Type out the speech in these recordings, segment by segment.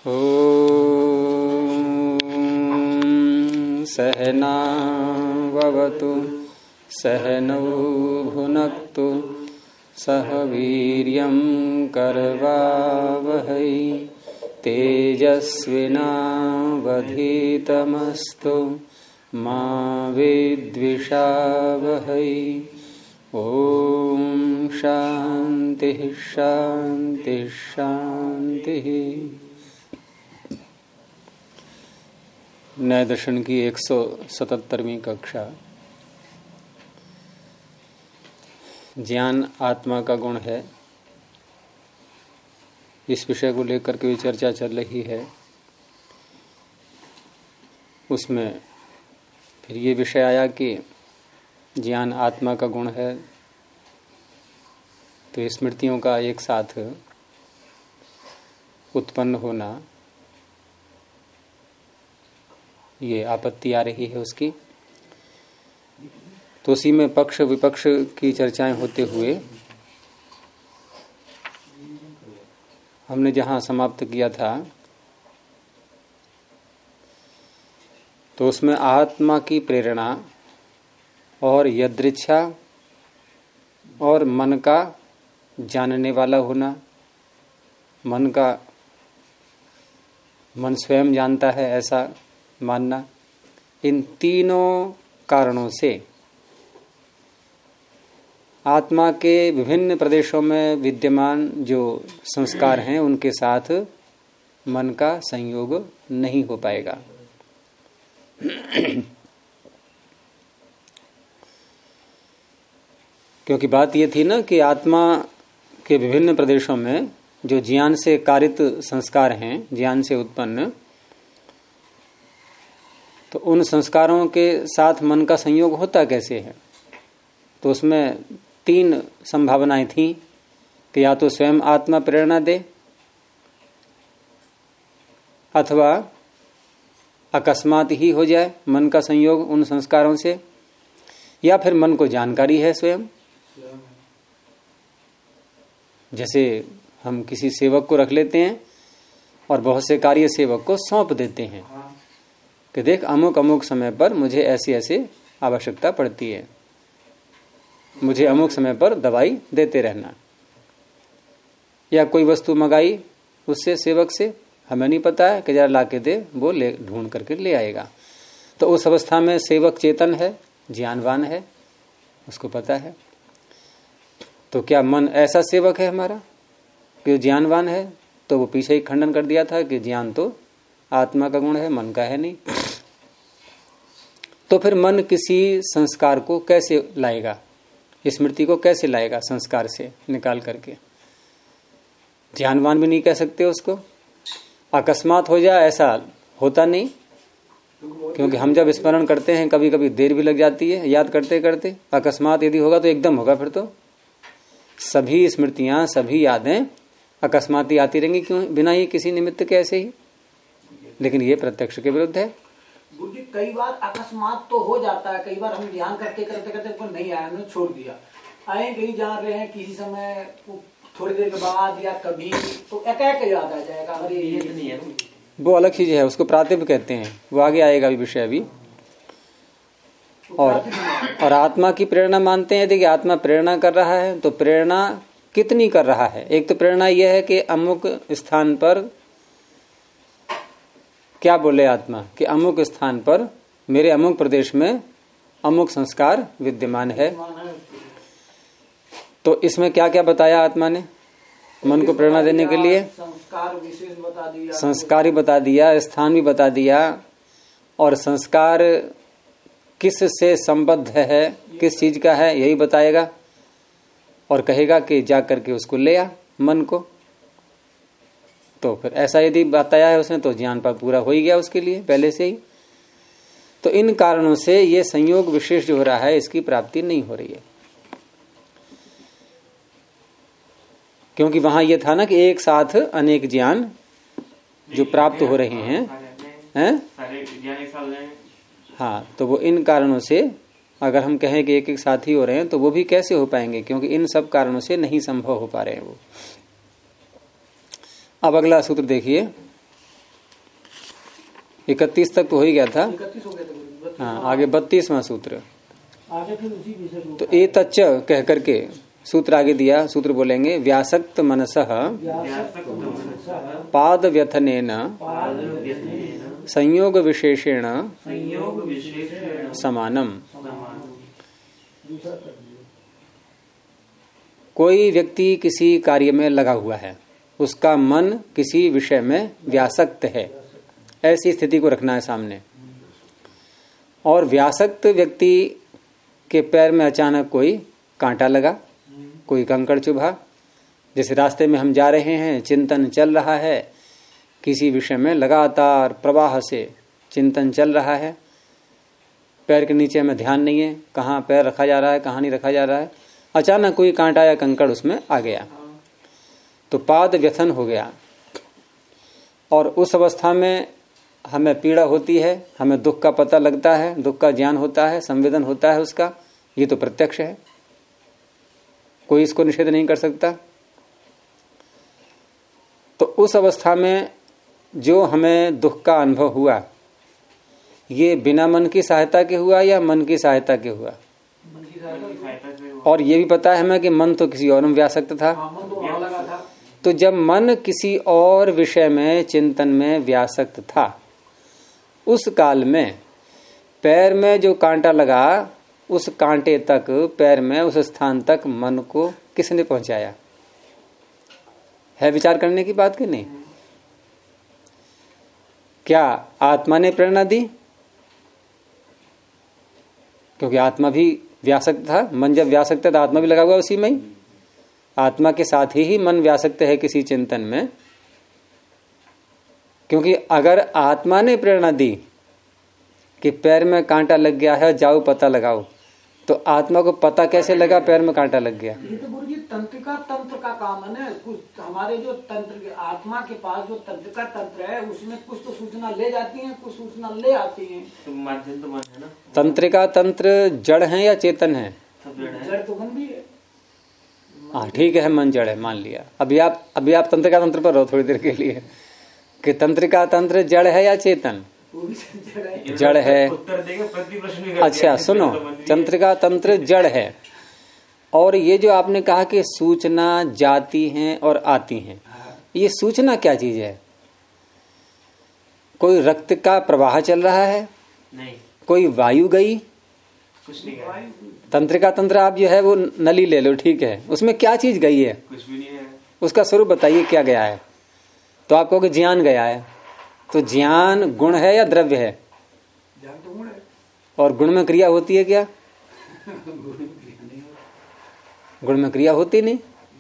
सहनावतु सहनौ भुनक्तु सह वीर्यं करवावहै तेजस्विनावधीतमस्तु मा विद्विषावहै। ओम शांति शांति शांति। नए दर्शन की 177वीं कक्षा। ज्ञान आत्मा का गुण है, इस विषय को लेकर के चर्चा चल रही है। उसमें फिर ये विषय आया कि ज्ञान आत्मा का गुण है तो स्मृतियों का एक साथ उत्पन्न होना, ये आपत्ति आ रही है उसकी। तो उसी में पक्ष विपक्ष की चर्चाएं होते हुए हमने जहां समाप्त किया था तो उसमें आत्मा की प्रेरणा और यदृच्छा और मन का जानने वाला होना, मन स्वयं जानता है ऐसा मानना, इन तीनों कारणों से आत्मा के विभिन्न प्रदेशों में विद्यमान जो संस्कार हैं उनके साथ मन का संयोग नहीं हो पाएगा। क्योंकि बात ये थी ना कि आत्मा के विभिन्न प्रदेशों में जो ज्ञान से कारित संस्कार हैं, ज्ञान से उत्पन्न, तो उन संस्कारों के साथ मन का संयोग होता कैसे है। तो उसमें तीन संभावनाएं थी कि या तो स्वयं आत्मा प्रेरणा दे, अथवा अकस्मात ही हो जाए मन का संयोग उन संस्कारों से, या फिर मन को जानकारी है स्वयं। जैसे हम किसी सेवक को रख लेते हैं और बहुत से कार्य सेवक को सौंप देते हैं कि देख अमुक अमुक समय पर मुझे ऐसी ऐसी आवश्यकता पड़ती है, मुझे अमुक समय पर दवाई देते रहना। या कोई वस्तु मंगाई उससे सेवक से, हमें नहीं पता है कि जरा ला के दे, वो ले ढूंढ करके ले आएगा। तो उस अवस्था में सेवक चेतन है, ज्ञानवान है, उसको पता है। तो क्या मन ऐसा सेवक है हमारा कि ज्ञानवान है? तो वो पीछे ही खंडन कर दिया था कि ज्ञान तो आत्मा का गुण है, मन का है नहीं। तो फिर मन किसी संस्कार को कैसे लाएगा, स्मृति को कैसे लाएगा संस्कार से निकाल करके? ज्ञानवान भी नहीं कह सकते उसको। अकस्मात हो जाए ऐसा होता नहीं, क्योंकि हम जब स्मरण करते हैं कभी कभी देर भी लग जाती है याद करते करते। अकस्मात यदि होगा तो एकदम होगा, फिर तो सभी स्मृतियां सभी यादें अकस्मात ही आती रहेंगी, क्यों? बिना ही किसी निमित्त के ऐसे ही। लेकिन ये प्रत्यक्ष के विरुद्ध है। गुरुजी कई बार अकस्मात तो हो जाता है, कई बार हम ध्यान करते करते करते पर नहीं आया, हमने छोड़ दिया, आए कहीं जान रहे हैं किसी समय थोड़ी देर के बाद या कभी तो एकाएक याद आ जाएगा, अरे ये नहीं है, वो अलग चीज है, उसको प्रातिभ कहते हैं, वो आगे आएगा भी विषय अभी। और आत्मा की प्रेरणा मानते हैं। यदि आत्मा प्रेरणा कर रहा है तो प्रेरणा कितनी कर रहा है? एक तो प्रेरणा यह है कि अमुक स्थान पर, क्या बोले आत्मा कि अमुक स्थान पर मेरे अमुक प्रदेश में अमुक संस्कार विद्यमान है। तो इसमें क्या क्या बताया आत्मा ने मन को प्रेरणा देने के लिए? संस्कार विशेष बता दिया, संस्कार ही बता दिया, स्थान भी बता दिया, और संस्कार किस से संबद्ध है, किस चीज का है, यही बताएगा। और कहेगा कि जा करके उसको ले आ मन को। तो फिर ऐसा यदि बताया है उसने तो ज्ञान पर पूरा हो ही गया उसके लिए पहले से ही। तो इन कारणों से ये संयोग विशेष जो हो रहा है इसकी प्राप्ति नहीं हो रही है। क्योंकि वहां ये था ना कि एक साथ अनेक ज्ञान जो प्राप्त हो रहे हैं, हाँ, तो वो इन कारणों से अगर हम कहें कि एक एक साथ ही हो रहे हैं तो वो भी कैसे हो पाएंगे, क्योंकि इन सब कारणों से नहीं संभव हो पा रहे हैं वो। अब अगला सूत्र देखिए, 31 तक तो हो ही गया था। 31 हो गया था। हाँ, आगे 32वां सूत्र। आगे फिर उसी विषय को तो ए तच्च कह करके सूत्र आगे दिया। सूत्र बोलेंगे व्यासक्त मनसः पाद व्यथनेन संयोग विशेषेण समानम। कोई व्यक्ति किसी कार्य में लगा हुआ है, उसका मन किसी विषय में व्यासक्त है, ऐसी स्थिति को रखना है सामने। और व्यासक्त व्यक्ति के पैर में अचानक कोई कांटा लगा, कोई कंकड़ चुभा। जैसे रास्ते में हम जा रहे हैं, चिंतन चल रहा है किसी विषय में, लगातार प्रवाह से चिंतन चल रहा है, पैर के नीचे में ध्यान नहीं है, कहाँ पैर रखा जा रहा है कहाँ नहीं रखा जा रहा है। अचानक कोई कांटा या कंकड़ उसमें आ गया तो पाद व्यथन हो गया। और उस अवस्था में हमें पीड़ा होती है, हमें दुख का पता लगता है, दुख का ज्ञान होता है, संवेदन होता है उसका। ये तो प्रत्यक्ष है, कोई इसको निषेध नहीं कर सकता। तो उस अवस्था में जो हमें दुख का अनुभव हुआ, ये बिना मन की सहायता के हुआ या मन की सहायता के हुआ? और ये भी पता है हमें कि मन तो किसी और में व्यासक्त था। तो जब मन किसी और विषय में चिंतन में व्यासक्त था, उस काल में पैर में जो कांटा लगा, उस कांटे तक, पैर में उस स्थान तक मन को किसने पहुंचाया? है विचार करने की बात कि नहीं? क्या आत्मा ने प्रेरणा दी? क्योंकि आत्मा भी व्यासक्त था। मन जब व्यासक्त है तो आत्मा भी लगा हुआ उसी में ही। आत्मा के साथ ही मन व्यासक्त है किसी चिंतन में। क्योंकि अगर आत्मा ने प्रेरणा दी कि पैर में कांटा लग गया है, जाओ पता लगाओ, तो आत्मा को पता कैसे लगा पैर में कांटा लग गया? ये तो गुरु जी तंत्रिका तंत्र का काम है ना। कुछ हमारे जो तंत्र, आत्मा के पास जो तंत्रिका तंत्र है, उसमें कुछ तो सूचना ले जाती है, कुछ सूचना ले आती है। तो माध्यम तो मन है ना। तंत्रिका तंत्र जड़ है या चेतन है? जड़ तो मन भी है। हाँ ठीक है, मन जड़ है, मान लिया। अभी आप तंत्रिका तंत्र पर रहो थोड़ी देर के लिए कि तंत्रिका तंत्र जड़ है या चेतन? जड़ है। उत्तर देगा प्रति प्रश्न। अच्छा सुनो, तंत्रिका तंत्र जड़ है। और ये जो आपने कहा कि सूचना जाती हैं और आती हैं, ये सूचना क्या चीज है? कोई रक्त का प्रवाह चल रहा है? नहीं। कोई वायु गई? कुछ नहीं है। तंत्रिका तंत्र आप जो है वो नली ले लो, ठीक है, उसमें क्या चीज गई है? कुछ भी नहीं है। उसका स्वरूप बताइए क्या गया है? तो आप कहोगे ज्ञान गया है। तो ज्ञान गुण है या द्रव्य है? ज्ञान तो गुण है। और गुण में क्रिया होती है क्या? गुण में क्रिया होती नहीं।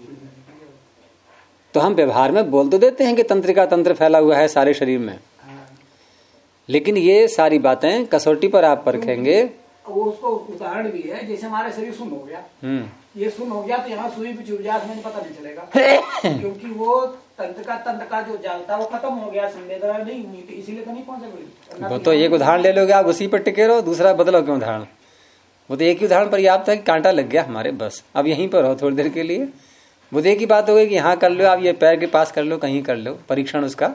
तो हम व्यवहार में बोल तो देते हैं कि तंत्रिका तंत्र फैला हुआ है सारे शरीर में, लेकिन ये सारी बातें कसौटी पर आप परखेंगे। वो उसको उदाहरण भी है, जैसे हमारे शरीर सुन्न हो गया, ये सुन्न हो गया तो यहाँ सुई भी चुभ जाए, हमें पता नहीं चलेगा क्योंकि वो तंत्र का जो जाल था वो खत्म हो गया, संवेदना नहीं हुई, तो इसीलिए तो नहीं पहुंचे। वो तो एक उदाहरण ले लोगे आप, उसी पर टिके रहो, दूसरा बदलो क्यों उदाहरण? वो तो एक ही उदाहरण पर्याप्त है कि कांटा लग गया हमारे, बस अब यहीं पर रहो थोड़ी देर के लिए। वो एक ही बात हो गई कि यहाँ कर लो, आप ये पैर के पास कर लो, कहीं कर लो परीक्षण उसका।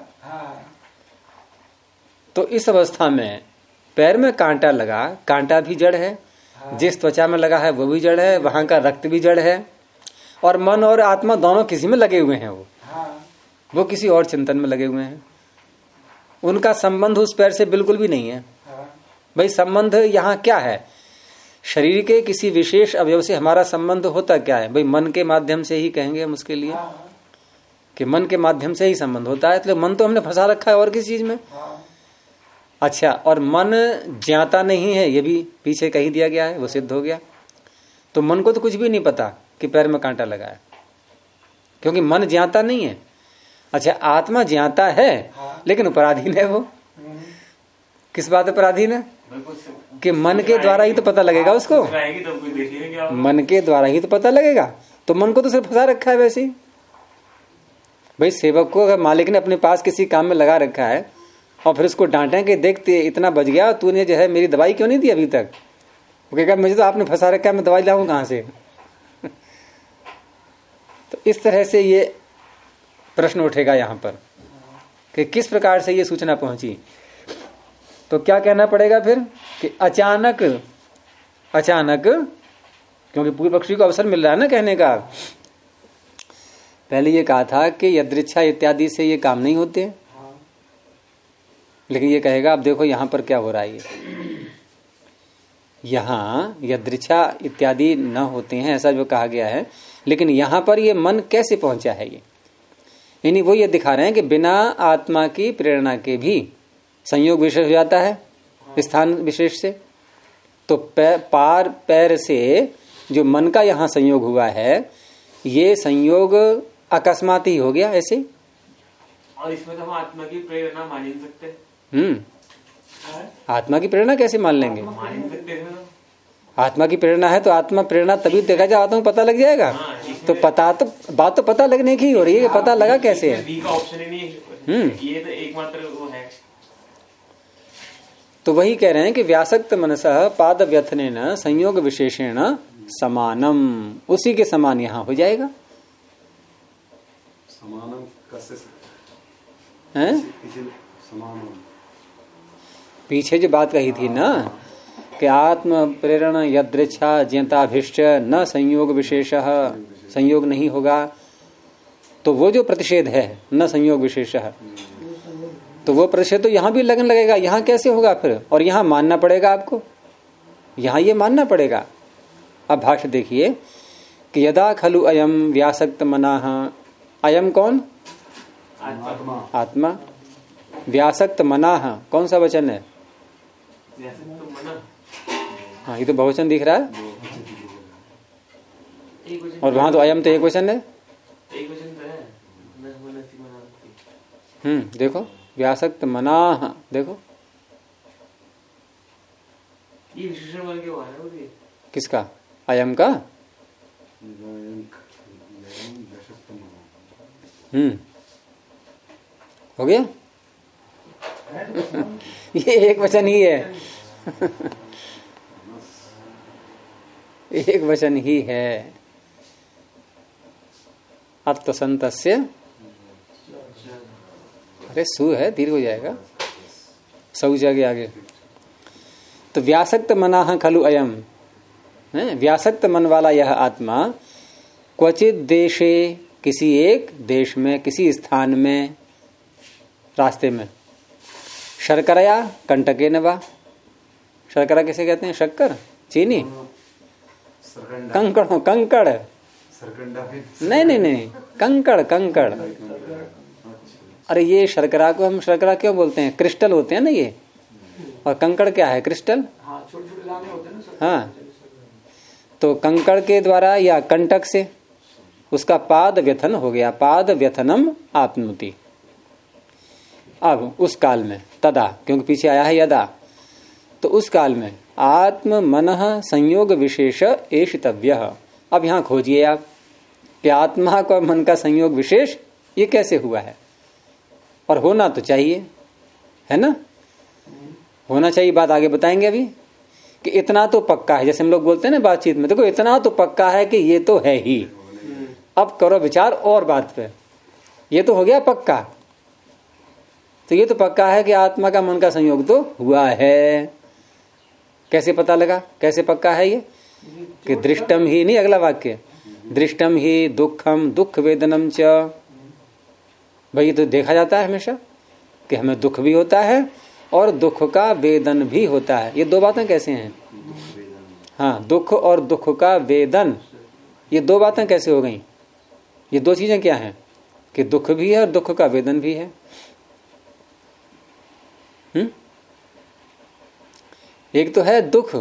तो इस अवस्था में पैर में कांटा लगा, कांटा भी जड़ है, जिस त्वचा में लगा है वो भी जड़ है, वहां का रक्त भी जड़ है, और मन और आत्मा दोनों किसी में लगे हुए हैं। वो किसी और चिंतन में लगे हुए हैं। उनका संबंध उस पैर से बिल्कुल भी नहीं है। भाई संबंध यहाँ क्या है? शरीर के किसी विशेष अवयव से हमारा संबंध होता क्या है? भाई मन के माध्यम से ही कहेंगे हम उसके लिए कि मन के माध्यम से ही संबंध होता है। तो मन तो हमने फंसा रखा है और किस चीज में। अच्छा, और मन ज्ञाता नहीं है, ये भी पीछे कही दिया गया है, वो सिद्ध हो गया। तो मन को तो कुछ भी नहीं पता कि पैर में कांटा लगा है, क्योंकि मन ज्ञाता नहीं है। अच्छा, आत्मा ज्ञाता है लेकिन अपराधीन है। वो किस बात पर अपराधीन है? कि मन के द्वारा ही तो पता लगेगा उसको, मन के द्वारा ही तो पता लगेगा। तो मन को तो सिर्फ फंसा रखा है वैसे ही। भाई सेवक को अगर मालिक ने अपने पास किसी काम में लगा रखा है और फिर उसको डांटे कि देखते इतना बच गया, तूने जो है मेरी दवाई क्यों नहीं दी अभी तक? वो कहेगा मुझे तो आपने फंसा रखा है, मैं दवाई लाऊं कहां से? तो इस तरह से ये प्रश्न उठेगा यहाँ पर कि किस प्रकार से ये सूचना पहुंची। तो क्या कहना पड़ेगा फिर कि अचानक, क्योंकि पूर्व पक्षी को अवसर मिल रहा है ना कहने का। पहले ये कहा था कि यदृच्छा इत्यादि से ये काम नहीं होते, लेकिन ये कहेगा अब देखो यहां पर क्या हो रहा है। यहां यदृच्छा इत्यादि न होते हैं ऐसा जो कहा गया है, लेकिन यहां पर ये मन कैसे पहुंचा है ये, यानी वो ये दिखा रहे हैं कि बिना आत्मा की प्रेरणा के भी संयोग विशेष हो जाता है स्थान विशेष से। तो पैर से जो मन का यहां संयोग हुआ है, ये संयोग अकस्मात ही हो गया ऐसे। और इसमें तो हम आत्मा की प्रेरणा मान ही नहीं सकते। आत्मा की प्रेरणा कैसे मान लेंगे? मान ही नहीं सकते इसमें आत्मा की प्रेरणा है तो आत्मा प्रेरणा तभी देखा जाए, आत्मा को पता लग जाएगा। तो पता तो बात तो पता लगने की हो रही है, पता लगा कैसे है? बी का ऑप्शन ही नहीं है। ये तो एकमात्र वो है। तो वही कह रहे हैं कि व्यासक्त मनसः पाद व्यथनेन संयोग विशेषेण समानम, उसी के समान यहाँ हो जाएगा। समानम कैसे हैं? समानम पीछे जो बात कही थी ना कि आत्म प्रेरणा यदृच्छा ज्ञताभिष्ट न संयोग विशेष, संयोग नहीं होगा, तो वो जो प्रतिषेध है न संयोग विशेष, तो वो प्रतिषेध तो यहां भी लगन लगेगा। यहां कैसे होगा फिर? और यहां मानना पड़ेगा आपको, यहां ये मानना पड़ेगा। अब भाष्य देखिए कि यदा खलु अयम व्यासक्त मनाः, अयम कौन? आत्मा। व्यासक्त मनाः कौन सा वचन है? हाँ, ये तो बहुवचन दिख रहा है, और वहां तो अयम तो एक वचन है। देखो व्यासक्त मनाः, देखो ये विशेषण बन के हुआ है वो भी। किसका? अयम का। हो गया ये एक वचन ही है एक वचन ही है। अत्वसंतस्य, अरे सु है, दीर्घ हो जाएगा, सौ जागे आगे। तो व्यासक्त मनाः खलु अयम, व्यासक्त मन वाला यह आत्मा क्वचित देशे, किसी एक देश में, किसी स्थान में, रास्ते में, शर्करया कंटके नवा। शर्करा किसे कहते हैं? शक्कर, चीनी, कंकड़, कंकड़ नहीं, कंकड़। अरे ये शर्करा को हम शर्करा क्यों बोलते हैं? क्रिस्टल होते हैं ना ये, और कंकड़ क्या है? क्रिस्टल। हाँ, छोटे-छोटे दाने होते हैं ना। हाँ, तो कंकड़ के द्वारा या कंटक से उसका पाद व्यथन हो गया, पाद व्यथनम आपनुति। अब उस काल में तदा, क्योंकि पीछे आया है यदा, तो उस काल में आत्म मनः संयोग विशेष एषितव्यः। अब यहां खोजिए आप कि आत्मा का मन का संयोग विशेष ये कैसे हुआ है, और होना तो चाहिए, है ना? होना चाहिए, बात आगे बताएंगे अभी कि इतना तो पक्का है। जैसे हम लोग बोलते हैं ना बातचीत में, देखो इतना तो पक्का है कि ये तो है ही, अब करो विचार और बात पे। ये तो हो गया पक्का, तो ये तो पक्का है कि आत्मा का मन का संयोग तो हुआ है। कैसे पता लगा? कैसे पक्का है ये? कि दृष्टम ही, नहीं अगला वाक्य, दृष्टम ही दुखम दुख वेदनम च। भाई ये तो देखा जाता है हमेशा कि हमें दुख भी होता है और दुख का वेदन भी होता है। ये दो बातें कैसे हैं? हाँ, दुख और दुख का वेदन, ये दो बातें कैसे हो गई? ये दो चीजें क्या हैं कि दुख भी है और दुख का वेदन भी है। एक तो है दुख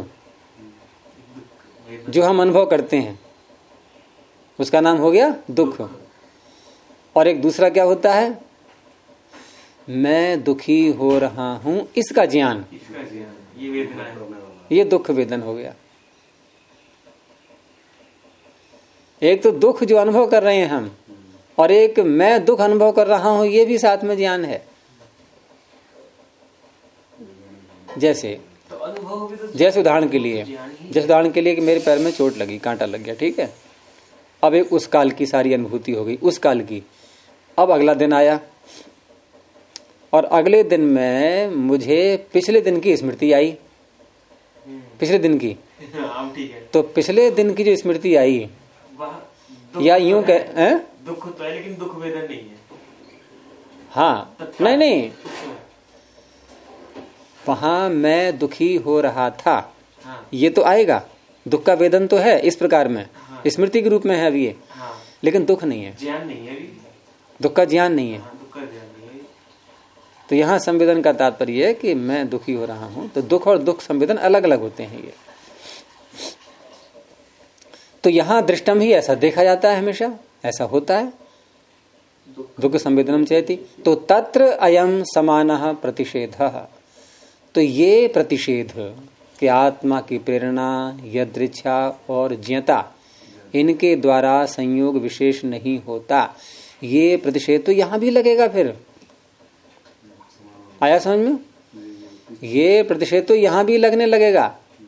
जो हम अनुभव करते हैं, उसका नाम हो गया दुख, और एक दूसरा क्या होता है? मैं दुखी हो रहा हूं इसका ज्ञान, ये वेदना है, ये दुख वेदन हो गया। एक तो दुख जो अनुभव कर रहे हैं हम, और एक मैं दुख अनुभव कर रहा हूं, ये भी साथ में ज्ञान है। जैसे उदाहरण के लिए, कि मेरे पैर में चोट लगी, कांटा लग गया, ठीक है। अब एक उस काल की सारी अनुभूति हो गई, उस काल की। अब अगला दिन आया, और अगले दिन में मुझे पिछले दिन की स्मृति आई, पिछले दिन की, ठीक है। तो पिछले दिन की जो स्मृति आई, या यूं कह, दुख तो है लेकिन दुख वेदन नहीं है। हाँ, नहीं, वहां मैं दुखी हो रहा था, हाँ। ये तो आएगा, दुख का वेदन तो है इस प्रकार में, हाँ। स्मृति के रूप में है अभी ये, हाँ। लेकिन दुख नहीं है, ज्ञान नहीं है अभी, दुख का ज्ञान नहीं है। हाँ, दुख का ज्ञान नहीं है। तो यहाँ संवेदन का तात्पर्य है कि मैं दुखी हो रहा हूं, तो दुख और दुख संवेदन अलग अलग होते हैं ये। तो यहाँ दृष्टम ही ऐसा देखा जाता है, हमेशा ऐसा होता है, दुख संवेदनम चेति। तो तत्र अयम समानः प्रतिषेधः, तो ये प्रतिषेध कि आत्मा की प्रेरणा, यदृच्छा और ज्ञता, इनके द्वारा संयोग विशेष नहीं होता, ये प्रतिषेध तो यहां भी लगेगा। फिर आया समझ में? ये प्रतिषेध तो यहां भी लगने लगेगा,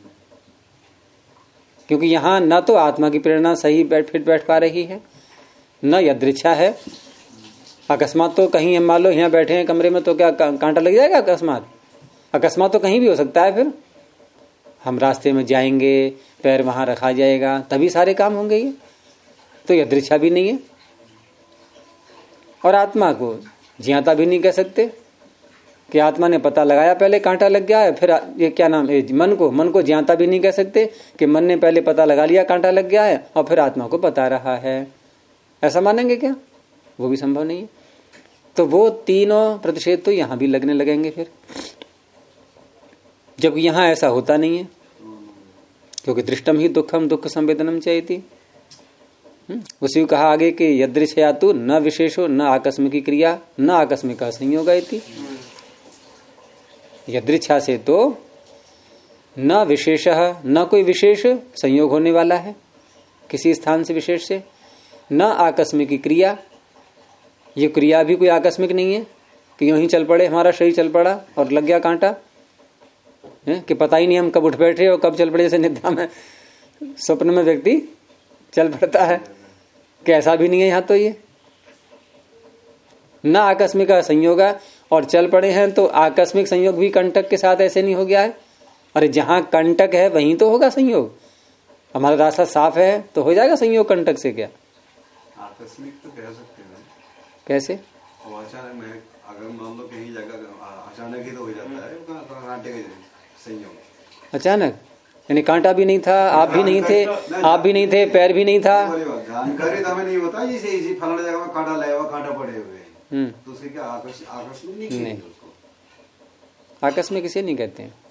क्योंकि यहां न तो आत्मा की प्रेरणा सही फिट बैठ पा रही है, न यदृच्छा है। अकस्मात तो कहीं हम मान लो यहाँ बैठे हैं कमरे में, तो क्या कांटा लग जाएगा? अकस्मात तो कहीं भी हो सकता है। फिर हम रास्ते में जाएंगे, पैर वहां रखा जाएगा, तभी सारे काम होंगे। ये तो यदृच्छा भी नहीं है, और आत्मा को ज्ञाता भी नहीं कह सकते कि आत्मा ने पता लगाया पहले कांटा लग गया है, फिर ये क्या नाम है, मन को ज्ञाता भी नहीं कह सकते कि मन ने पहले पता लगा लिया कांटा लग गया है और फिर आत्मा को बता रहा है। ऐसा मानेंगे क्या? वो भी संभव नहीं है। तो वो तीनों प्रतिषेध तो यहां भी लगने लगेंगे फिर, जब यहां ऐसा होता नहीं है, क्योंकि दृष्टम ही दुखम दुख संवेदनम चेति। उसी को कहा आगे कि यदृच्छया तु न विशेषो न आकस्मिकी क्रिया न आकस्मिक संयोग। यदृच्छा से तो न विशेष, न कोई विशेष संयोग होने वाला है किसी स्थान से विशेष से, न आकस्मिकी क्रिया, ये क्रिया भी कोई आकस्मिक नहीं है कि यूं ही चल पड़े, हमारा शरीर चल पड़ा और लग गया कांटा, कि पता ही नहीं हम कब उठ बैठे और कब चल पड़े। जैसे निद्रा में, स्वप्न में व्यक्ति चल पड़ता है, कि ऐसा भी नहीं है यहाँ। तो ये न आकस्मिक संयोग, और चल पड़े हैं तो आकस्मिक संयोग भी कंटक के साथ ऐसे नहीं हो गया है। अरे जहां कंटक है वहीं तो होगा संयोग, हमारा रास्ता साफ है तो हो जाएगा संयोग कंटक से। क्या आकस्मिक तो कह सकते हैं, कैसे? अचानक में अगर मान लो कहीं जगह अचानक ही तो हो जाता है कांटे का संयोग। अचानक यानी कांटा भी नहीं था, आप भी नहीं थे, आप भी नहीं थे, पैर भी नहीं था, जानकारी तो हमें नहीं होता इसी फलाना जगह में कांटा लगा हुआ, कांटा पड़े हुए हैं, तो उसे क्या आकस्मिक नहीं, आकस्मिक इसे नहीं कहते हैं।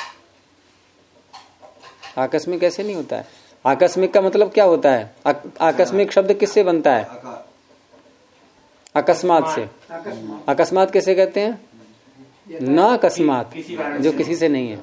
आकस्मिक ऐसे नहीं होता है। आकस्मिक का मतलब क्या होता है? आकस्मिक शब्द किससे बनता है? अकस्मात से। अकस्मात कैसे कहते हैं? न अकस्मात, जो किसी से नहीं है,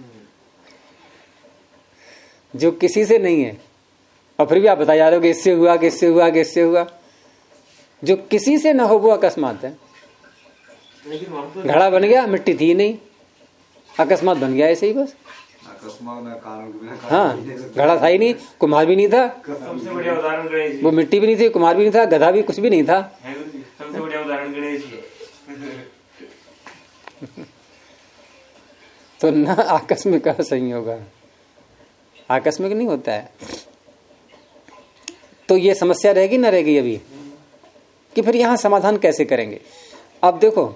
जो किसी से नहीं है। और फिर भी आप बता जा रहे हो कि इससे हुआ, कि इससे हुआ, कि इससे हुआ। जो किसी से न हो वो अकस्मात है। घड़ा बन गया, मिट्टी थी नहीं, अकस्मात बन गया ऐसे ही बस। हाँ, घड़ा था ही नहीं, कुम्हार भी नहीं था, सबसे बढ़िया उदाहरण गणेश जी। वो मिट्टी भी नहीं थी, कुम्हार भी नहीं था, गधा भी कुछ भी नहीं था। सबसे बढ़िया उदाहरण गणेश जी। तो न आकस्मिक संयोग, आकस्मिक नहीं होता है। तो ये समस्या रहेगी ना रहेगी अभी, कि फिर यहां समाधान कैसे करेंगे? अब देखो,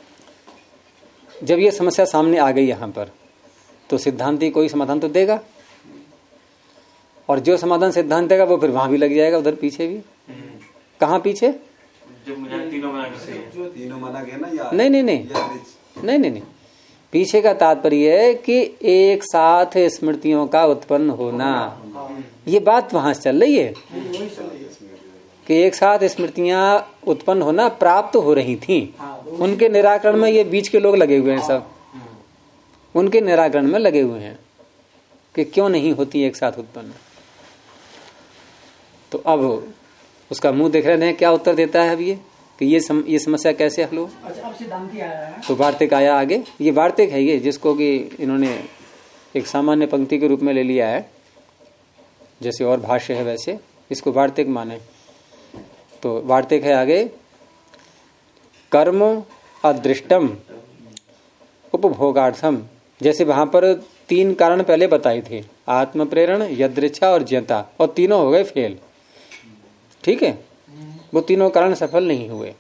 जब ये समस्या सामने आ गई यहां पर, तो सिद्धांती कोई समाधान तो देगा, और जो समाधान सिद्धांत देगा वो फिर वहां भी लग जाएगा, उधर पीछे भी। कहाँ पीछे? जो तीनों मना किया ना, या नहीं, पीछे का तात्पर्य है कि एक साथ स्मृतियों का उत्पन्न होना। ये बात वहां से चल रही है कि एक साथ स्मृतियां उत्पन्न होना प्राप्त हो रही थी। उनके निराकरण में ये बीच के लोग लगे हुए हैं, सब उनके निराकरण में लगे हुए हैं कि क्यों नहीं होती एक साथ उत्पन्न। तो अब उसका मुंह देख रहे हैं क्या उत्तर देता है अब ये, कि ये समस्या कैसे हल हो। अच्छा, अब सिद्धांति आया है, तो वार्तिक आया आगे। ये वार्तिक है ये, जिसको कि इन्होंने एक सामान्य पंक्ति के रूप में ले लिया है, जैसे और भाष्य है वैसे इसको वार्तिक माने। तो वार्तिक है आगे, कर्म अदृष्टम उपभोगार्थम, जैसे वहां पर 3 कारण पहले बताए थे, आत्म प्रेरण, यदृच्छा और ज्ञता, और तीनों हो गए फेल। ठीक है, वो तीनों कारण सफल नहीं हुए।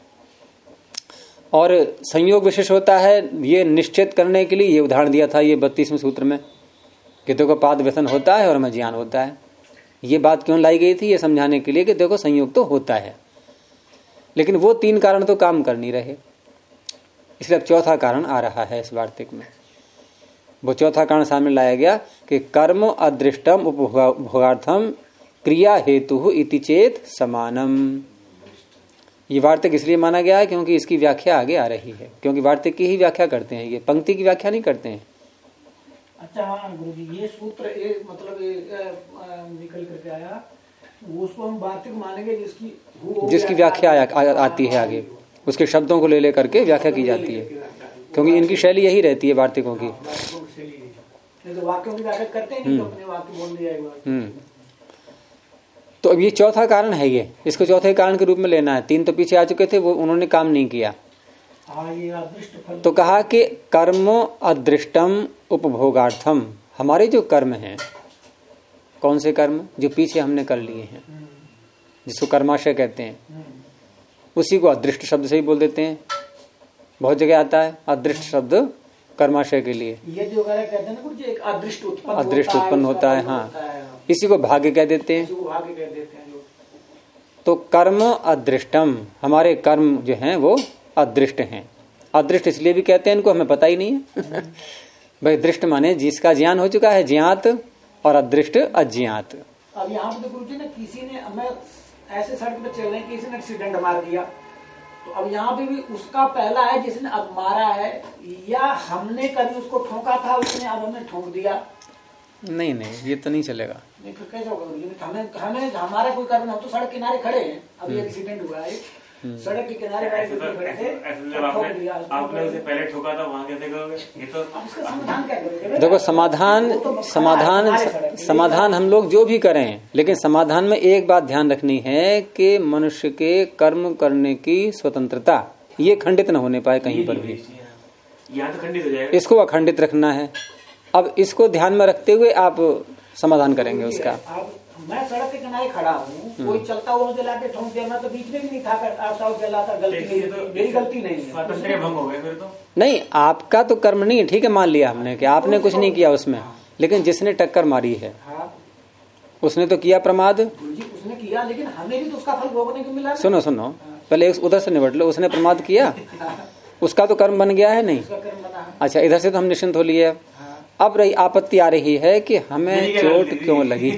और संयोग विशेष होता है ये निश्चित करने के लिए, ये उदाहरण दिया था ये 32वें सूत्र में, कि देखो पाद व्यसन होता है और हमें ज्ञान होता है। ये बात क्यों लाई गई थी? ये समझाने के लिए कि देखो संयोग तो होता है, लेकिन वो 3 कारण तो काम कर नहीं रहे, इसलिए अब चौथा कारण आ रहा है इस वार्तिक में। वो चौथा कारण सामने लाया गया कि कर्म अदृष्टम उपभोगार्थम क्रिया हेतु इति चेत समानम। ये वार्तिक इसलिए माना गया है क्योंकि इसकी व्याख्या आगे आ रही है, क्योंकि वार्तिक की ही व्याख्या करते हैं, ये पंक्ति की व्याख्या नहीं करते हैं। अच्छा हाँ गुरुजी, ये सूत्र मतलब निकल करके आया, वो उसको हम वार्तिक मानेंगे जिसकी व्याख्या आती है आगे, उसके शब्दों को ले लेकर के व्याख्या की जाती है, क्योंकि इनकी शैली यही रहती है वार्तिकों की। तो वाक्यों की व्याख्या करते हैं, तो अपने वाक्य बोल दिया एक बार। तो अब ये चौथा कारण है, ये इसको चौथे कारण के रूप में लेना है। 3 तो पीछे आ चुके थे, वो उन्होंने काम नहीं किया। ये अदृष्ट फल, तो कहा कि कर्म अदृष्टम उपभोगार्थम, हमारे जो कर्म हैं, कौन से कर्म? जो पीछे हमने कर लिए हैं, जिसको कर्माशय कहते हैं, उसी को अदृष्ट शब्द से ही बोल देते हैं। बहुत जगह आता है अदृष्ट शब्द कर्माशय के लिए। ये जो कहते हैं ना कुछ एक अदृष्ट उत्पन्न होता है, हाँ, इसी को भाग्य कह देते हैं। तो कर्म अदृष्टम, हमारे कर्म जो हैं वो अदृष्ट हैं। अदृष्ट इसलिए भी कहते हैं, इनको हमें पता ही नहीं है। भाई दृष्ट माने जिसका ज्ञान हो चुका है, ज्ञात, और अदृष्ट अज्ञात। अब यहाँ पे गुरुजी ने किसी ने, हमें ऐसे सड़क पे चल रहे हैं, किसी ने एक्सीडेंट मार दिया, तो अब यहाँ पे भी उसका पहला है जिसने अब मारा है, या हमने कभी उसको ठोका था, उसने अब हमें ठोक दिया? नहीं नहीं, ये तो नहीं चलेगा। नहीं फिर कैसे होगा? हमें हमारा कोई कर्म, हम तो सड़क किनारे खड़े हैं, अभी एक्सीडेंट हुआ है, सड़क के किनारे खड़े थे, आपने उसे पहले ठोका था, वहाँ कैसे करोगे? ये तो अब इसका समाधान क्या करोगे? देखो समाधान हम लोग जो भी करें, लेकिन समाधान में एक बात ध्यान रखनी है कि मनुष्य के कर्म करने की स्वतंत्रता ये खंडित न होने पाए कहीं पर भी। यहाँ तो खंडित हो जाएगा, इसको अखंडित रखना है। अब इसको ध्यान में रखते हुए आप समाधान करेंगे उसका। मैं सड़क के किनारे खड़ा हूँ, कोई चलता हुआ मुझे लाके ठोक दिया, मैं तो बीच में भी नहीं था, गलती मेरी गलती नहीं है, स्वातंत्र्य भंग हो गया फिर तो। नहीं, आपका तो कर्म नहीं है, ठीक है, मान लिया हमने कि आपने कुछ नहीं किया उसमें, लेकिन जिसने टक्कर मारी है उसने तो किया प्रमाद। उसने किया, लेकिन हमें भी तो उसका फल भोगने को मिला। सुनो पहले उधर से निपट लो, उसने प्रमाद किया, उसका तो कर्म बन गया है नहीं। अच्छा, इधर से तो हम निश्चिंत हो लिए। अब रही आपत्ति आ रही है कि हमें चोट क्यों लगी।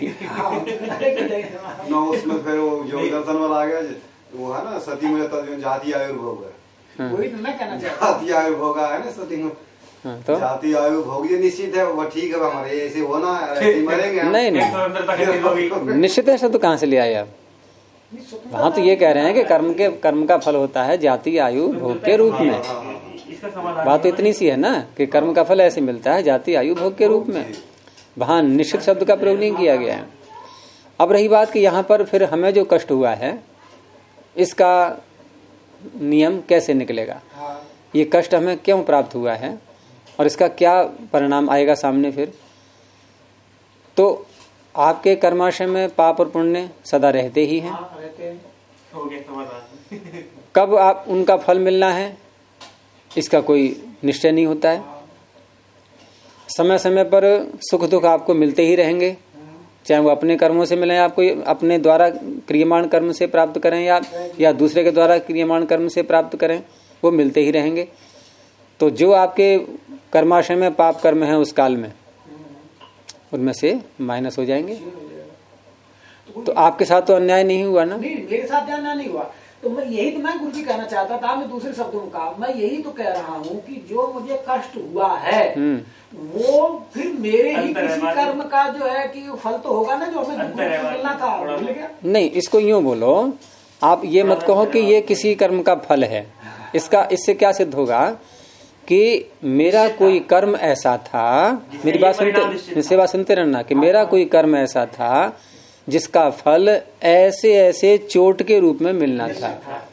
उसमें फिर वो जो दर्शन वाला आ गया, वो है ना सती में जाति आयुर्भोग है, जाति आयुर्भोग है ना सती में, तो जाति आयुर्भोग ये निश्चित है, वो ठीक है, हमारे ऐसे होना मरेंगे। नहीं, निश्चित है शब्द कहाँ से ले आए आप? वहाँ तो ये कह रहे हैं कि कर्म का फल होता है जाति आयु भोग के रूप में। बात तो इतनी सी है ना कि कर्म का फल ऐसे मिलता है जाति आयु भोग के रूप में। वहां निश्चित शब्द का प्रयोग नहीं किया गया है। अब रही बात कि यहाँ पर फिर हमें जो कष्ट हुआ है इसका नियम कैसे निकलेगा, ये कष्ट हमें क्यों प्राप्त हुआ है और इसका क्या परिणाम आएगा सामने फिर। तो आपके कर्माशय में पाप और पुण्य सदा रहते ही हैं। कब आप उनका फल मिलना है इसका कोई निश्चय नहीं होता है। समय समय पर सुख दुख आपको मिलते ही रहेंगे, चाहे वो अपने कर्मों से मिले, आपको अपने द्वारा क्रियमाण कर्म से प्राप्त करें या दूसरे के द्वारा क्रियमाण कर्म से प्राप्त करें, वो मिलते ही रहेंगे। तो जो आपके कर्माशय में पाप कर्म है उस काल में उनमें से माइनस हो जाएंगे। तो आपके साथ तो अन्याय नहीं हुआ ना? नहीं, मेरे साथ अन्याय नहीं हुआ। तो मैं यही तो मैं गुरु जी कहना चाहता था, मैं दूसरे शब्दों का मैं यही तो कह रहा हूँ कि जो मुझे कष्ट हुआ है वो फिर मेरे ही किसी कर्म का जो है कि फल तो होगा ना, जो हमें मिलना था मिल गया। नहीं, इसको यूं बोलो, आप ये मत कहो कि ये किसी कर्म का फल है। इससे क्या सिद्ध होगा कि मेरा कोई कर्म ऐसा था, मेरी बात सुनते रहना, कि मेरा कोई कर्म ऐसा था जिसका फल ऐसे ऐसे चोट के रूप में मिलना था।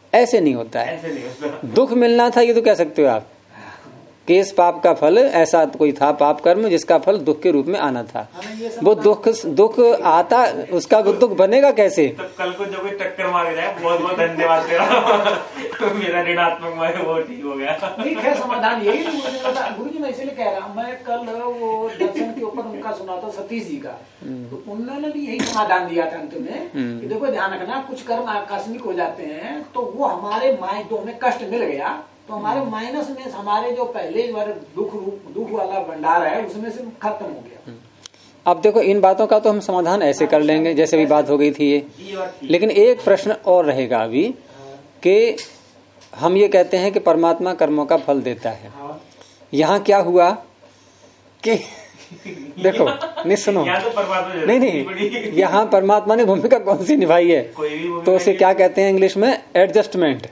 ऐसे नहीं होता है। दुख मिलना था ये तो कह सकते हो आप कि इस पाप का फल ऐसा कोई था पाप कर्म जिसका फल दुख के रूप में आना था। वो दुख आता उसका वो दुख बनेगा कैसे? तो कल को जो कोई टक्कर मार जाए बहुत बहुत धन्यवाद तेरा मेरा ऋणात्मक मैं वो ठीक हो गया। ठीक है, समाधान यही गुरु जी मैं इसीलिए कह रहा हूँ। मैं कल वो दर्शन के ऊपर उनका सुना था सतीश जी का, तो उन्होंने भी यही समाधान दिया था अंत में कि देखो ध्यान रखना कुछ कर्म आकस्मिक हो जाते हैं तो वो हमारे माइंड में कष्ट मिल गया तो हमारे माइनस में हमारे जो पहले दुख वाला भंडार है उसमें से खत्म हो गया। अब देखो इन बातों का तो हम समाधान ऐसे कर लेंगे जैसे भी बात हो गई थी ये, लेकिन एक प्रश्न और रहेगा अभी कि हम ये कहते हैं कि परमात्मा कर्मों का फल देता है। यहाँ क्या हुआ कि देखो नहीं सुनो तो नहीं यहाँ परमात्मा ने भूमिका कौन सी निभाई है? तो उसे क्या कहते हैं इंग्लिश में? एडजस्टमेंट।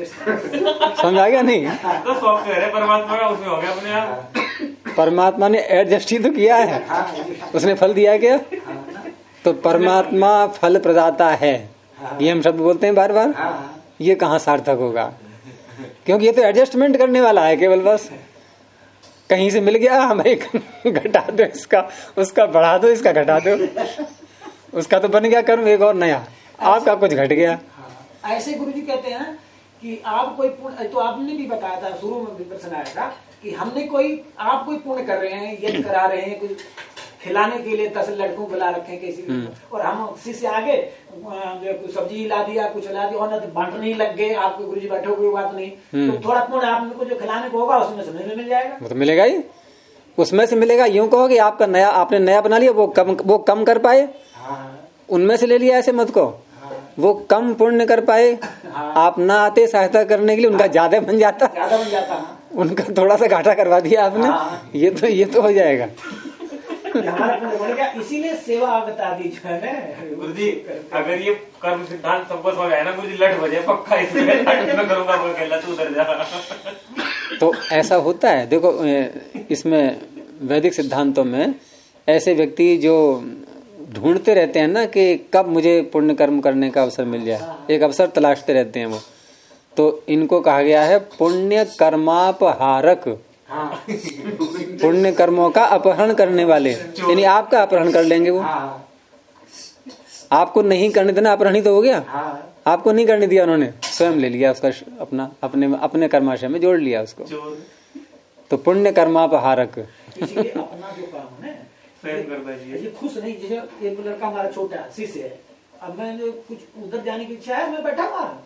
समझ आ गया? नहीं तो सॉफ्टवेयर है परमात्मा का, उसमें हो गया अपने आप। परमात्मा ने एडजस्ट ही तो किया है, उसने फल दिया क्या? तो परमात्मा फल प्रदाता है, ये हम शब्द बोलते हैं बार बार, ये कहाँ सार्थक होगा? क्योंकि ये तो एडजस्टमेंट करने वाला है केवल, बस कहीं से मिल गया हमें घटा दो इसका, उसका बढ़ा दो, इसका घटा दो, उसका तो बन गया कर्म एक और नया, आपका कुछ घट गया। ऐसे गुरुजी कहते हैं कि आप कोई पुण्य, तो आपने भी बताया था शुरू में भी प्रश्न आया था कि हमने आप कोई पुण्य कर रहे हैं, यज्ञ करा रहे हैं, कुछ खिलाने के लिए 10 लड़कों बुला रखे हैं किसी, और हम से आगे कुछ सब्जी ला दिया, कुछ ला दिया और न बांटने लग गए, आपके गुरुजी बैठे हुए बात नहीं, तो थोड़ा पुण्य आपको जो खिलाने को होगा उसमें से मिल जाएगा। वो तो मिलेगा ही, उसमें से मिलेगा। यूं कहो कि आपका नया आपने नया बना लिया, वो कम कर पाए, उनमें से ले लिया, ऐसे मत को वो कम पुण्य कर पाए, आप ना आते सहायता करने के लिए, उनका ज्यादा बन जाता, उनका थोड़ा सा घाटा करवा दिया आपने, ये तो हो जाएगा। इसीलिए सेवा बता दीजिए गुरुजी। अगर ये कर्म सिद्धांत सबको समझ आया ना गुरुजी, लट बजे पक्का इसमें मैं करूंगा, वो कहला तू उधर जा। तो ऐसा होता है। देखो इसमें वैदिक सिद्धांतों में ऐसे व्यक्ति जो ढूंढते रहते हैं ना कि कब मुझे पुण्य कर्म करने का अवसर मिल जाए, एक अवसर तलाशते रहते हैं वो, तो इनको कहा गया है पुण्य कर्मापहारक, पुण्य कर्मों का अपहरण करने वाले, यानी आपका अपहरण कर लेंगे वो, आपको नहीं करने देना, अपहरण ही तो हो गया, आपको नहीं करने दिया, उन्होंने स्वयं ले लिया उसका, अपना अपने कर्माशय में जोड़ लिया उसको, तो पुण्य कर्मापहारक। अपना जो काम है ये खुश नहीं, जैसे एक लड़का हमारा छोटा शिष्य है, अब मैं कुछ उधर जाने की इच्छा है, मैं बैठा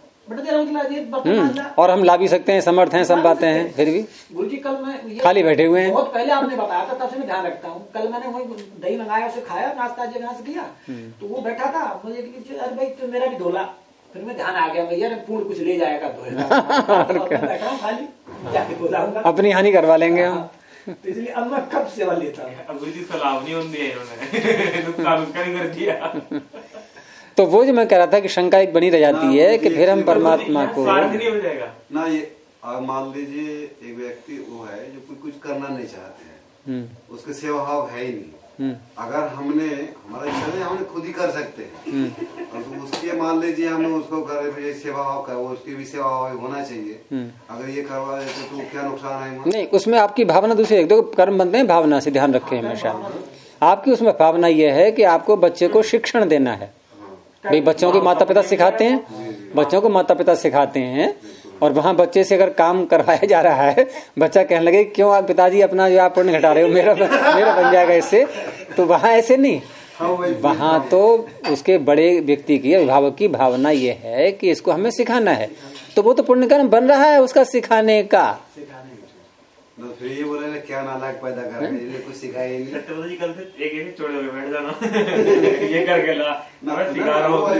और हम ला भी सकते हैं, समर्थ हैं, सब बातें हैं, फिर भी गुरुजी कल मैं खाली बैठे हुए हैं। बहुत पहले आपने बताया था, तब से मैं ध्यान रखता हूँ। कल मैंने वही दही मंगाया, उसे खाया, नाश्ता जगह से किया, तो वो बैठा था, मुझे अरे भाई तो मेरा भी धोला, फिर मैं ध्यान आ गया भैया पूर्ण कुछ ले जाएगा धोएगा, खाली जाके धोलाऊंगा, अपनी हानि करवा लेंगे हम। तो इसलिए अब मैं कब सेवा लेता हूँ। गुरुजी सलाह नहीं होती है, इन्होंने नुकसान कर दिया। तो वो जो मैं कह रहा था कि शंका एक बनी रह जाती है कि फिर हम परमात्मा को नहीं हो जाएगा ना। ये मान लीजिए एक व्यक्ति वो है जो कुछ करना नहीं चाहते हैं, उसके सेवा भाव है ही नहीं, अगर हमने हमारा इच्छा है हमने खुद ही कर सकते हैं, और तो उसके मान लीजिए हमने उसको करे सेवा भाव का, वो उसकी भी सेवा भाव होना चाहिए, अगर ये करवा देते तो क्या नुकसान है? नहीं, उसमें आपकी भावना दूसरी है। देखो कर्म बनते हैं भावना से, ध्यान रखें हमेशा। आपकी उसमें भावना यह है कि आपको बच्चे को शिक्षण देना है। भाई बच्चों के माता पिता सिखाते हैं, बच्चों को माता पिता सिखाते हैं, और वहाँ बच्चे से अगर काम करवाया जा रहा है, बच्चा कहने लगे क्यों आप पिताजी अपना जो आप पुण्य घटा रहे हो, मेरा बन जाएगा इससे, तो वहाँ ऐसे नहीं, वहाँ तो उसके बड़े व्यक्ति की, अभिभावक की भावना ये है कि इसको हमें सिखाना है, तो वो तो पुण्य कर्म बन रहा है उसका सिखाने का। तो फिर ये बोले ना क्या नालायक पैदा कर रहे हैं, कुछ सिखाया ही नहीं। सत्यव्रत कल से एक छोड़े हुए बैठ जाना ये करके ला, मैं सिखा रहा हूँ,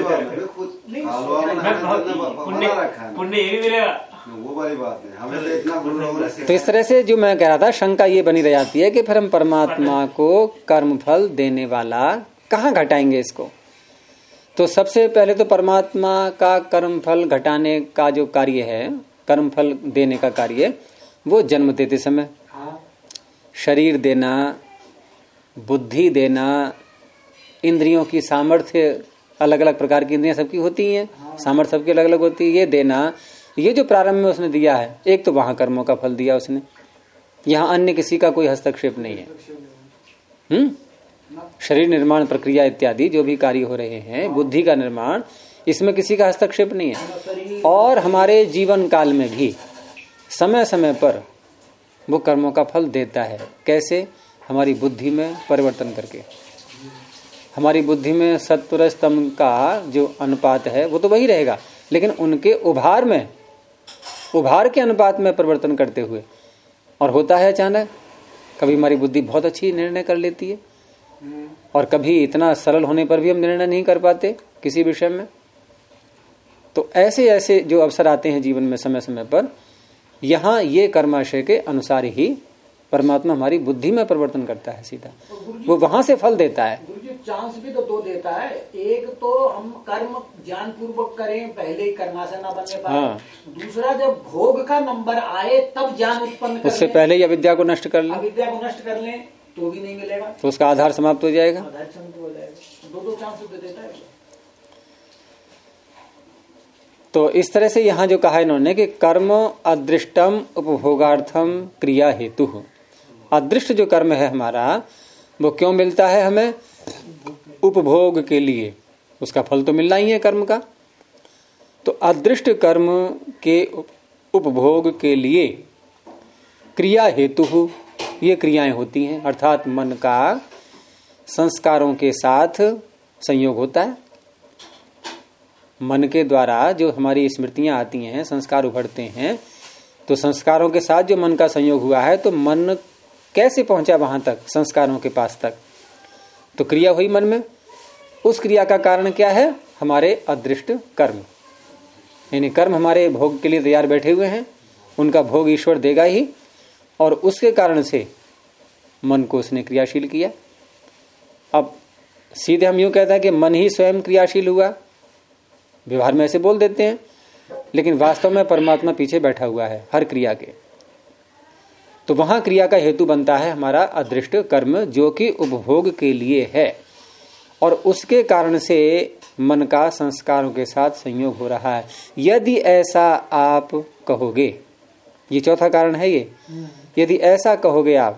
पुण्य ये भी मिलेगा, वो वाली बात है, हमें तो इतना गुरु। तो इस तरह से जो मैं कह रहा था, शंका ये बनी रह जाती है कि फिर हम परमात्मा को कर्म फल देने वाला कहाँ घटाएंगे इसको। तो सबसे पहले तो परमात्मा का कर्म फल घटाने का जो कार्य है, कर्म फल देने का कार्य, वो जन्म देते समय शरीर देना, बुद्धि देना, इंद्रियों की सामर्थ्य अलग अलग प्रकार की इंद्रियां सबकी होती हैं, सामर्थ्य सबकी अलग अलग होती है। ये देना, ये जो प्रारंभ में उसने दिया है, एक तो वहां कर्मों का फल दिया उसने, यहाँ अन्य किसी का कोई हस्तक्षेप नहीं है। शरीर निर्माण प्रक्रिया इत्यादि जो भी कार्य हो रहे हैं, बुद्धि का निर्माण, इसमें किसी का हस्तक्षेप नहीं है। और हमारे जीवन काल में भी समय समय पर वो कर्मों का फल देता है। कैसे? हमारी बुद्धि में परिवर्तन करके। हमारी बुद्धि में सत्व स्तंभ का जो अनुपात है वो तो वही रहेगा, लेकिन उनके उभार के अनुपात में परिवर्तन करते हुए। और होता है अचानक, कभी हमारी बुद्धि बहुत अच्छी निर्णय कर लेती है और कभी इतना सरल होने पर भी हम निर्णय नहीं कर पाते किसी विषय में। तो ऐसे ऐसे जो अवसर आते हैं जीवन में समय समय पर, यहाँ ये कर्माशय के अनुसार ही परमात्मा हमारी बुद्धि में परिवर्तन करता है सीधा, वो वहां से फल देता है। गुरुजी चांस भी तो दो देता है। एक तो हम कर्म ज्ञान पूर्वक करें, पहले ही कर्माशय न बनने पाए। हाँ। दूसरा, जब भोग का नंबर आए तब ज्ञान उत्पन्न कर उससे पहले ही अविद्या को नष्ट कर लें, अविद्या को नष्ट कर लें तो भी नहीं मिलेगा, तो उसका आधार समाप्त हो जाएगा। आधार समाप्त हो जाएगा। दो चांस दे देता है। तो इस तरह से यहाँ जो कहा इन्होंने कि कर्म अदृष्टम उपभोगार्थम क्रिया हेतु। अदृष्ट जो कर्म है हमारा, वो क्यों मिलता है हमें? उपभोग के लिए। उसका फल तो मिलना ही है कर्म का। तो अदृष्ट कर्म के उपभोग के लिए क्रिया हेतु, ये क्रियाएं होती हैं, अर्थात मन का संस्कारों के साथ संयोग होता है। मन के द्वारा जो हमारी स्मृतियां आती हैं, संस्कार उभरते हैं, तो संस्कारों के साथ जो मन का संयोग हुआ है, तो मन कैसे पहुंचा वहां तक, संस्कारों के पास तक? तो क्रिया हुई मन में। उस क्रिया का कारण क्या है? हमारे अदृष्ट कर्म। यानी कर्म हमारे भोग के लिए तैयार बैठे हुए हैं, उनका भोग ईश्वर देगा ही, और उसके कारण से मन को उसने क्रियाशील किया। अब सीधे हम यूं कहते हैं कि मन ही स्वयं क्रियाशील हुआ, व्यवहार में ऐसे बोल देते हैं, लेकिन वास्तव में परमात्मा पीछे बैठा हुआ है हर क्रिया के। तो वहां क्रिया का हेतु बनता है हमारा अदृष्ट कर्म, जो कि उपभोग के लिए है, और उसके कारण से मन का संस्कारों के साथ संयोग हो रहा है। यदि ऐसा आप कहोगे, ये चौथा कारण है ये, यदि ऐसा कहोगे आप,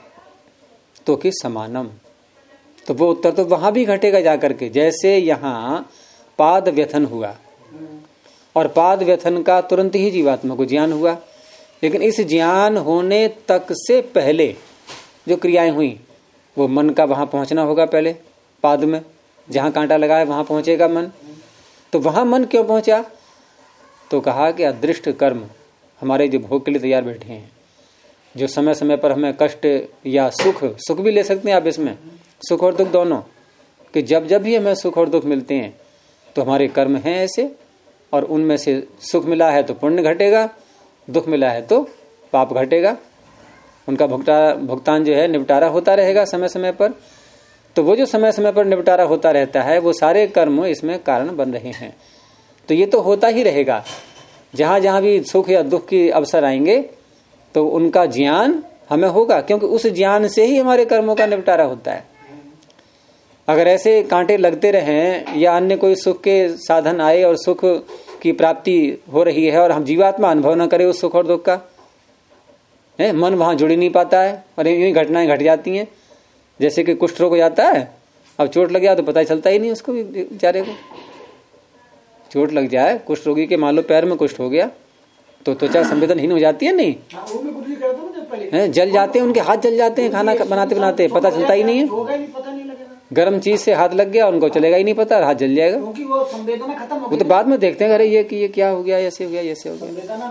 तो कि समानम, तो वो उत्तर तो वहां भी घटेगा जाकर के। जैसे यहां पाद व्यथन हुआ, और पाद व्यथन का तुरंत ही जीवात्मा को ज्ञान हुआ, लेकिन इस ज्ञान होने तक से पहले जो क्रियाएं हुई, वो मन का वहां पहुंचना होगा पहले। पाद में जहां कांटा लगा है वहां पहुंचेगा मन। तो वहां मन क्यों पहुंचा? तो कहा कि अदृष्ट कर्म हमारे जो भोग के लिए तैयार बैठे हैं, जो समय समय पर हमें कष्ट या सुख भी ले सकते हैं आप इसमें, सुख और दुख दोनों, कि जब जब भी हमें सुख और दुख मिलते हैं तो हमारे कर्म हैं ऐसे, और उनमें से सुख मिला है तो पुण्य घटेगा, दुख मिला है तो पाप घटेगा। उनका भुगतान जो है, निपटारा होता रहेगा समय समय पर। तो वो जो समय समय पर निपटारा होता रहता है, वो सारे कर्म इसमें कारण बन रहे हैं। तो ये तो होता ही रहेगा। जहां जहां भी सुख या दुख के अवसर आएंगे तो उनका ज्ञान हमें होगा, क्योंकि उस ज्ञान से ही हमारे कर्मों का निपटारा होता है। अगर ऐसे कांटे लगते रहें या अन्य कोई सुख के साधन आए और सुख की प्राप्ति हो रही है और हम जीवात्मा अनुभव न करे उस सुख और दुख का, है मन वहां जुड़ ही नहीं पाता है, और यूं ही घटनाएं घट जाती हैं। जैसे कि कुष्ठ रोग हो जाता है, अब चोट लग गया तो पता चलता ही नहीं उसको, बेचारे को चोट लग जाए, कुष्ठ रोगी के मान लो पैर में कुष्ठ हो गया तो त्वचा संवेदनहीन हो जाती है, नहीं है, जल जाते हैं, उनके हाथ जल जाते हैं, खाना बनाते बनाते पता चलता ही नहीं है। गर्म चीज से हाथ लग गया, उनको चलेगा ही नहीं पता, हाथ जल जाएगा, क्योंकि वो संवेदना खत्म हो गई। वो तो बाद में देखते हैं, अरे ये क्या हो गया, ऐसे हो गया, ऐसे हो गया।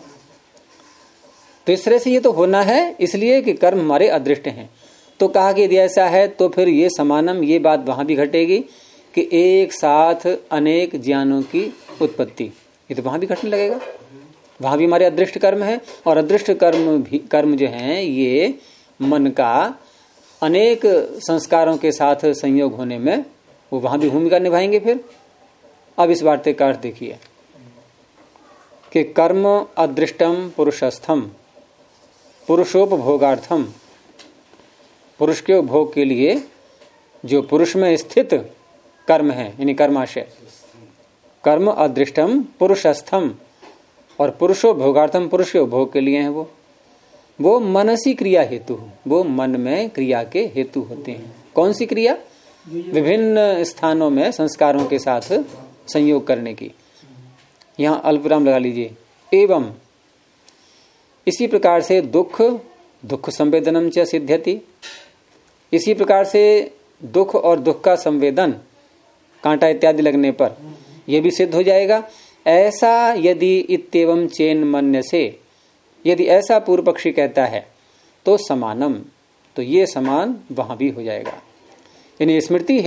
तो इस तरह से ये तो होना है, इसलिए कि कर्म हमारे अदृष्ट हैं। तो कहा कि यदि ऐसा है तो फिर ये समानम, ये बात वहां भी घटेगी कि एक साथ अनेक ज्ञानों की उत्पत्ति, ये तो वहां भी घटने लगेगा। वहां भी हमारे अदृष्ट कर्म है, और अदृष्ट कर्म जो हैं ये मन का अनेक संस्कारों के साथ संयोग होने में वो वहां भी भूमिका निभाएंगे। फिर अब इस वार्ते का अर्थ देखिए कि कर्म अदृष्टम पुरुषस्थम पुरुषोपभोगार्थम, पुरुष के उपभोग के लिए जो पुरुष में स्थित कर्म है, यानी कर्माशय। कर्म अदृष्टम पुरुषस्थम, और पुरुषो भोगार्थम, पुरुष भोग के लिए है वो मनसी क्रिया हेतु, वो मन में क्रिया के हेतु होते हैं। कौन सी क्रिया? विभिन्न स्थानों में संस्कारों के साथ संयोग करने की। यहाँ अल्पविराम लगा लीजिए। एवं इसी प्रकार से दुख संवेदनम च सिद्ध्यति, इसी प्रकार से दुख और दुख का संवेदन कांटा इत्यादि लगने पर यह भी सिद्ध हो जाएगा। ऐसा यदि इत्येवं चेन मन्य से, यदि ऐसा पूर्व पक्षी कहता है तो समानम, तो ये समान वहां भी हो जाएगा। यानी स्मृति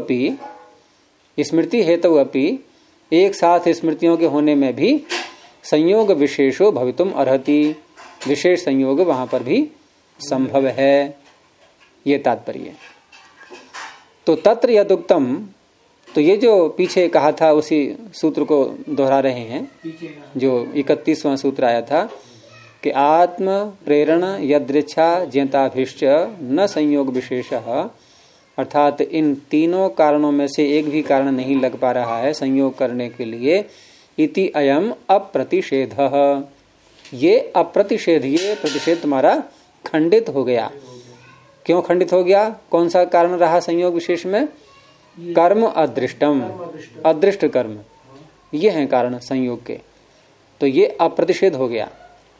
हेतु अपि एक साथ स्मृतियों के होने में भी संयोग विशेषो भवितुम अर्हति, विशेष संयोग वहां पर भी संभव है, ये तात्पर्य। तो तत्र यदुक्तम, तो ये जो पीछे कहा था उसी सूत्र को दोहरा रहे हैं, जो 31वां सूत्र आया था कि आत्म प्रेरण यदृच्छा ज्ञताभिश्च न संयोग विशेषः, अर्थात इन तीनों कारणों में से एक भी कारण नहीं लग पा रहा है संयोग करने के लिए। इति अयम अप्रतिषेधः, ये अप्रतिषेध, ये प्रतिषेध तुम्हारा खंडित हो गया। क्यों खंडित हो गया? कौन सा कारण रहा संयोग विशेष में? कर्म अदृष्टम, अदृष्ट कर्म, ये है कारण संयोग के, तो ये अप्रतिषेध हो गया।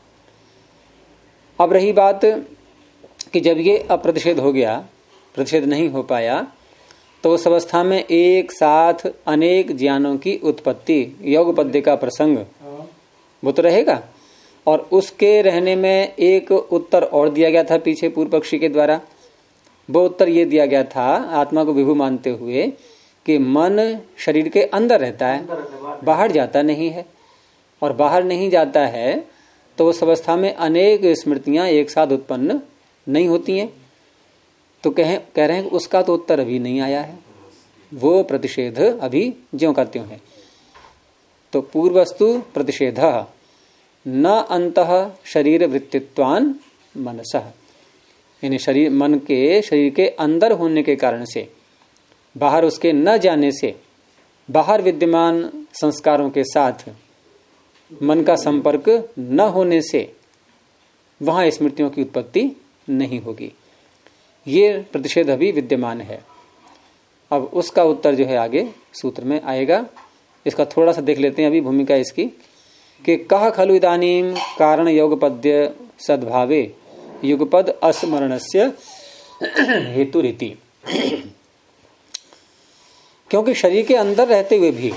अब रही बात कि जब ये अप्रतिषेध हो गया, प्रतिषेध नहीं हो पाया, तो उस अवस्था में एक साथ अनेक ज्ञानों की उत्पत्ति, योगपद्य का प्रसंग वो तो रहेगा। और उसके रहने में एक उत्तर और दिया गया था पीछे पूर्व पक्षी के द्वारा। वो उत्तर ये दिया गया था आत्मा को विभु मानते हुए कि मन शरीर के अंदर रहता है, बाहर जाता नहीं है, और बाहर नहीं जाता है तो उस अवस्था में अनेक स्मृतियां एक साथ उत्पन्न नहीं होती हैं। तो कह रहे हैं कि उसका तो उत्तर अभी नहीं आया है, वो प्रतिषेध अभी ज्यों का त्यों है। तो पूर्वस्तु प्रतिषेध न अंतः शरीर वृत्तित्वान मनसः, यानी शरीर के अंदर होने के कारण से, बाहर उसके न जाने से, बाहर विद्यमान संस्कारों के साथ मन का संपर्क न होने से वहां स्मृतियों की उत्पत्ति नहीं होगी। ये प्रतिषेध अभी विद्यमान है। अब उसका उत्तर जो है आगे सूत्र में आएगा। इसका थोड़ा सा देख लेते हैं अभी भूमिका इसकी, कि कह खलु इदानीम कारण योगपद्य सद्भावे युगपद अस्मरणस्य हेतु रीति। क्योंकि शरीर के अंदर रहते हुए भी,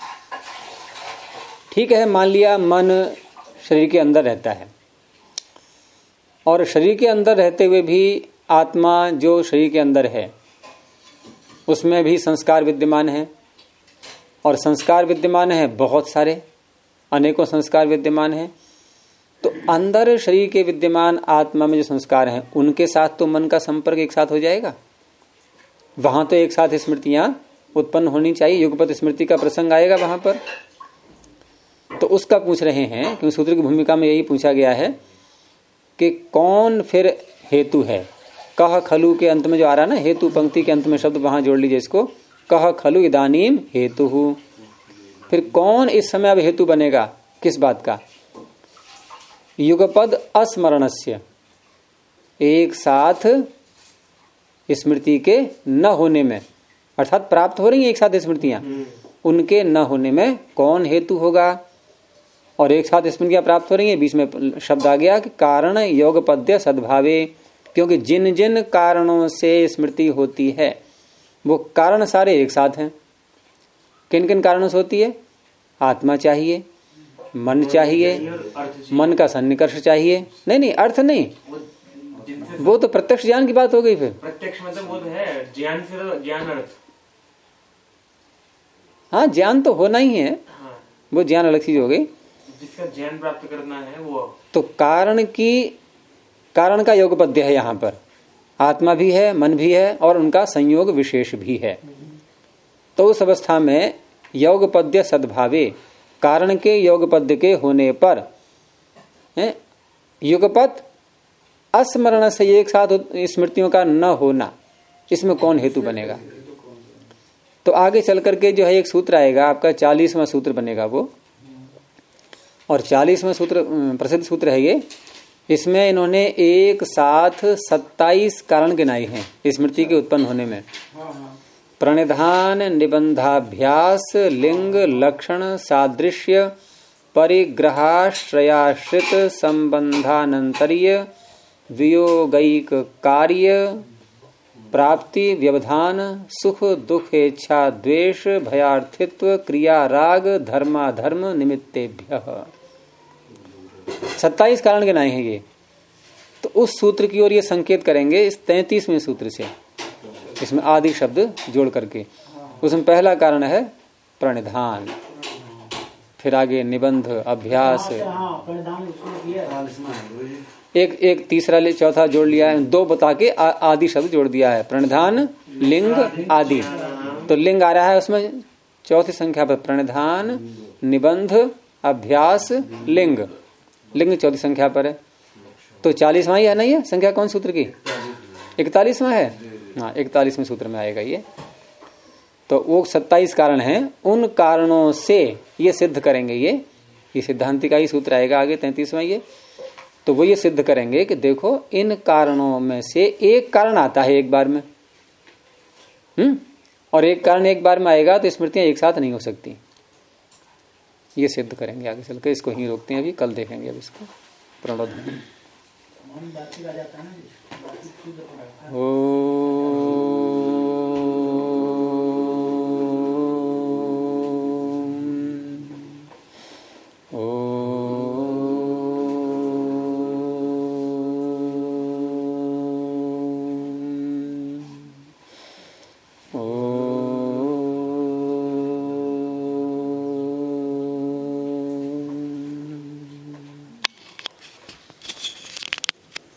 ठीक है, मान लिया मन शरीर के अंदर रहता है, और शरीर के अंदर रहते हुए भी आत्मा जो शरीर के अंदर है उसमें भी संस्कार विद्यमान है, और संस्कार विद्यमान है बहुत सारे, अनेकों संस्कार विद्यमान है। तो अंदर शरीर के विद्यमान आत्मा में जो संस्कार हैं उनके साथ तो मन का संपर्क एक साथ हो जाएगा, वहां तो एक साथ स्मृतियां उत्पन्न होनी चाहिए, युगपत स्मृति का प्रसंग आएगा वहां पर। तो उसका पूछ रहे हैं, क्योंकि सूत्र की भूमिका में यही पूछा गया है कि कौन फिर हेतु है। कह खलु के अंत में जो आ रहा ना हेतु, पंक्ति के अंत में शब्द वहां जोड़ लीजिए इसको, कह खलु इदानीम हेतु। फिर कौन इस समय अब हेतु बनेगा, किस बात का? युगपद अस्मरणस्य, एक साथ स्मृति के न होने में, अर्थात प्राप्त हो रही है एक साथ स्मृतियां, उनके न होने में कौन हेतु होगा? और एक साथ स्मृतियां प्राप्त हो रही है, बीच में शब्द आ गया कि कारण योगपद्य सद्भावे, क्योंकि जिन जिन कारणों से स्मृति होती है वो कारण सारे एक साथ हैं। किन किन कारणों से होती है? आत्मा चाहिए, मन चाहिए, मन का सन्निकर्ष चाहिए। नहीं, अर्थ नहीं, वो तो प्रत्यक्ष ज्ञान की बात हो गई। फिर प्रत्यक्ष मतलब वो तो है ज्ञान, फिर ज्ञान अर्थ। हाँ, ज्ञान तो होना ही है, हाँ। वो ज्ञान अलग चीज हो गई, जिसका ज्ञान प्राप्त करना है वो। तो कारण का योगपद्य है यहाँ पर, आत्मा भी है, मन भी है, और उनका संयोग विशेष भी है। तो उस अवस्था में योगपद्य सद्भावे, कारण के योगपद्य के होने पर युगपत अस्मरण से एक साथ स्मृतियों का न होना, इसमें कौन हेतु बनेगा? तो आगे चल करके जो है एक सूत्र आएगा आपका 40वां सूत्र बनेगा वो, और 40वां सूत्र प्रसिद्ध सूत्र है ये। इसमें इन्होंने एक साथ 27 कारण गिनाए हैं स्मृति के उत्पन्न होने में। प्रणिधान, निबंधाभ्यास, लिंग, लक्षण, सादृश्य, परिग्रहाश्रयाश्रित, संबंधानंतरीय, वियोगैक कार्य, प्राप्ति, व्यवधान, सुख दुख, इच्छा द्वेष, भयार्थित्व, क्रिया राग, धर्माधर्म, निमित्तेभ्यः 27 कारण गिनाए हैं ये। तो उस सूत्र की ओर ये संकेत करेंगे इस 33वें सूत्र से, इसमें आदि शब्द जोड़ करके। उसमें पहला कारण है प्रणिधान, फिर आगे निबंध, अभ्यास, एक तीसरा ले चौथा जोड़ लिया है, 2 बता के आदि शब्द जोड़ दिया है, प्रणिधान, लिंग, आदि। तो लिंग आ रहा है उसमें चौथी संख्या पर, प्रणिधान, निबंध, अभ्यास, लिंग। लिंग चौथी संख्या पर है, तो 40वां ही है ना ये संख्या कौन सूत्र की? 41वां है, हाँ 41वें सूत्र में आएगा ये। तो वो 27 कारण हैं, उन कारणों से ये सिद्ध करेंगे ये सिद्धांति का ही सूत्र आएगा आगे 33वां ये। तो वो ये सिद्ध करेंगे कि देखो इन कारणों में से एक कारण आता है एक बार में, और एक कारण एक बार में आएगा तो स्मृतियां एक साथ नहीं हो सकती। ये सिद्ध करेंगे आगे चलकर, इसको ही रोकते हैं अभी, कल देखेंगे अब इसको प्रणोद। ओ